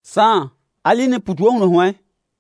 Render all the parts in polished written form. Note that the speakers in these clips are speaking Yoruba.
San aline putu hunu hwen.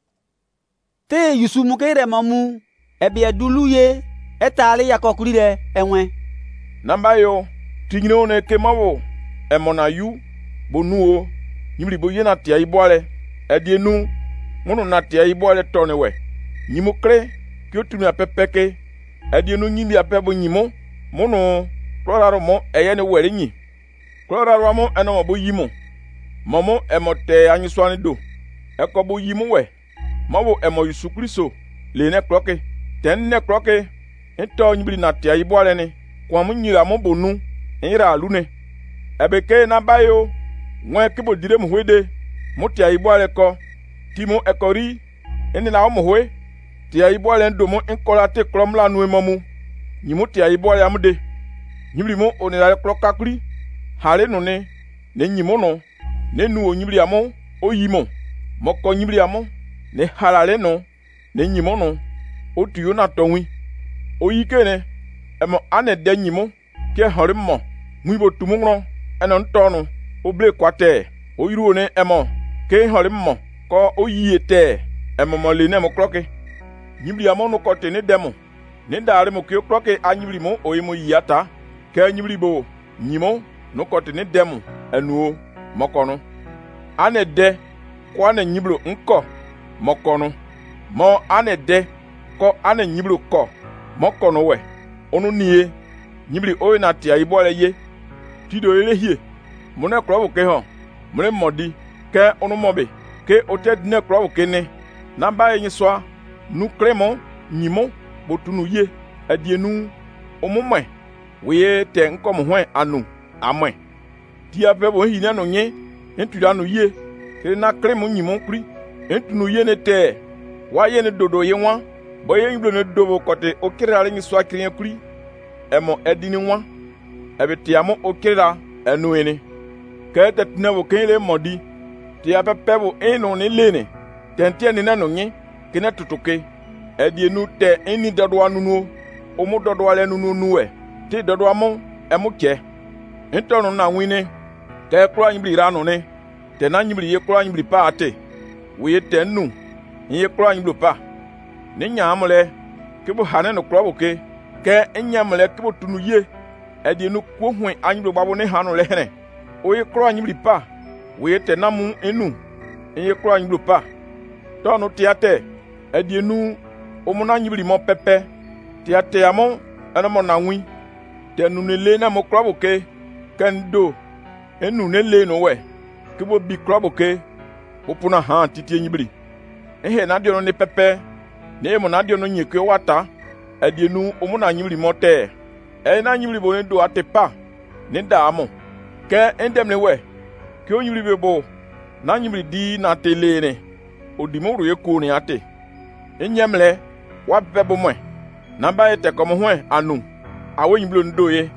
Te yusu mukere mamu ebia dulu ye etali yakokuri de enwen. Namba yo tinyine one kemawo emona yu bonuo nyimri bo yena tia ibole edienu munu na tia ibole tonewe nyimukre kyotunu apepeke edienu nyimbi apebo nyimo munu kloraro mo eyene were nyi kloraro mo eno bo yimo momo emote anyiswani do ekobo yimo we mawo emo Yesu Kristo le ne kloke ten ne kloke ento nyimri na tia ibole ni kwamu nyira mo bonu nyira alune ebeke na bayo nwe kibo dire mu hwede mutia ibole ko timo ekori eni na mo hwe tia ibole ndomo enkola te kromla nu emamu nyimu tia ibole amude nyimri mo onira klokakuri hare no ne nyimu no ne nu onyimri amo oyimo moko nyimri amo ne halale no ne nyimu no otuyo na tonwi oyikene emo ane de nyimu ke horimo muibo tumungro eno ntonu oble kwate oyiru ne emo ke horimo ko oyiyete emo mole ne mo kloke nyimri amo no kote ne demo ne dare mo ke kloke anyimri mo oyimo yiyata ke nyimri bo nyimo no kote ne demo enuo mokono ane de ko ane nyibro nko mokono mo ane de ko ane nyibro ko mokono we onu niye nyibri oyi na tia ibole ye tido elehie mune krowo ke ho mune modi ke onu mobe ke oted ne krowo ke ne namba yin so nu kremo nyimo botunu ye adienu omumwe we te nkom hwen anu amwe tia pebo hi ne no nye entuda no ye ke na kremo nyimo kri entunu ye ne te wa ye ne dodo ye nwa boye nyiblo ne dobo kote okirale nyi so akriyan kri emo edini nwa ebetiamo okira enuene ke tetna wo kele modi ti apepebo eno ne lene tentie ne nanu nyi kene tutuke edienu te eni dodo anuno omu dodo ale nunu nuwe ti dodo amo emu che entonu na wine ke kro anyibri ranu ne te na anyibri ye kro anyibri pa ate we te nu ye kro anyibri pa ne nyamle ke bu hane no kro boke ke enyamle ke botunu ye edienu kwo hwen anyibri gbabo ne hanu lehene oye kro anyibri pa we te namu enu ye kro anyibri pa tonu tiate edienu omuna anyibri mo pepe tiate amo eno na nwi te nu ne le na mo kro boke kendo enu ne le no we ke bo bi kro boke opuna ha titi anyibri ehe na dio no ne pepe ne mo na dio no nyekwe wata edienu omuna anyibri mote na anyibri bo ndo atepa ne damo ke endem ne we ke onyibri bebo na anyibri di na tele ne odimo ro eko ne ate enyemle wa bebo mwe na ba ete komo hwen anu awo nyibri ndo ye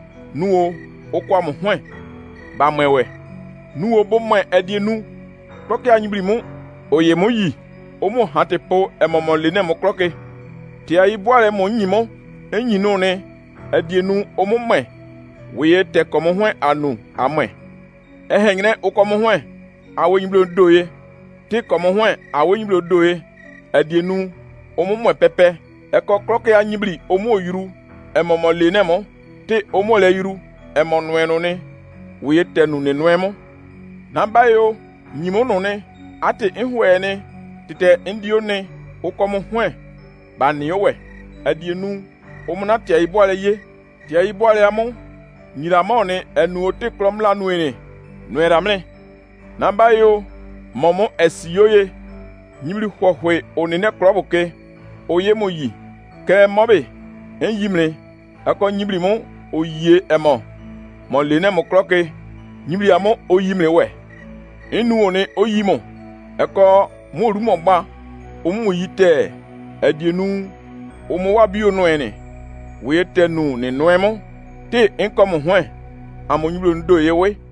nuo okwa mo hwen ba mwewe nuo bo mwe edienu kloke anyibri mu oye mo yi omo hatepo emomole ne mo kloke ti ayi boare mo nyimo enyinu ne edienu omumwe we te komo hwen anu amwe ehenyre ukomo hwen awonyiblo doye ti komo hwen awonyiblo doye edienu omumwe pepe eko kloke anyibri omo oyuru emomole ne mo ti omo le yuru emonwenu ne we te nu ne nwemo nabayo nyimo no ne ate ehwe ne tite endio ne ukomo hwen ba niyowe edienu omuna tia ibole ye tia ibole amo nyira mo ne enu ote klomla nuene nuera mle namba yo momo esiyoye nyimri hwohwe onene kloboke oye moyi ke mobe enyimre akọ nyimri mo oye emo mo lene mo kloke nyimri amo oyimre we enu one oyimo akọ mo rumo gba omu yite edienu omo wa bio no ene we tenu ne noemo te enkomo hwen amonyiblo ndo yewe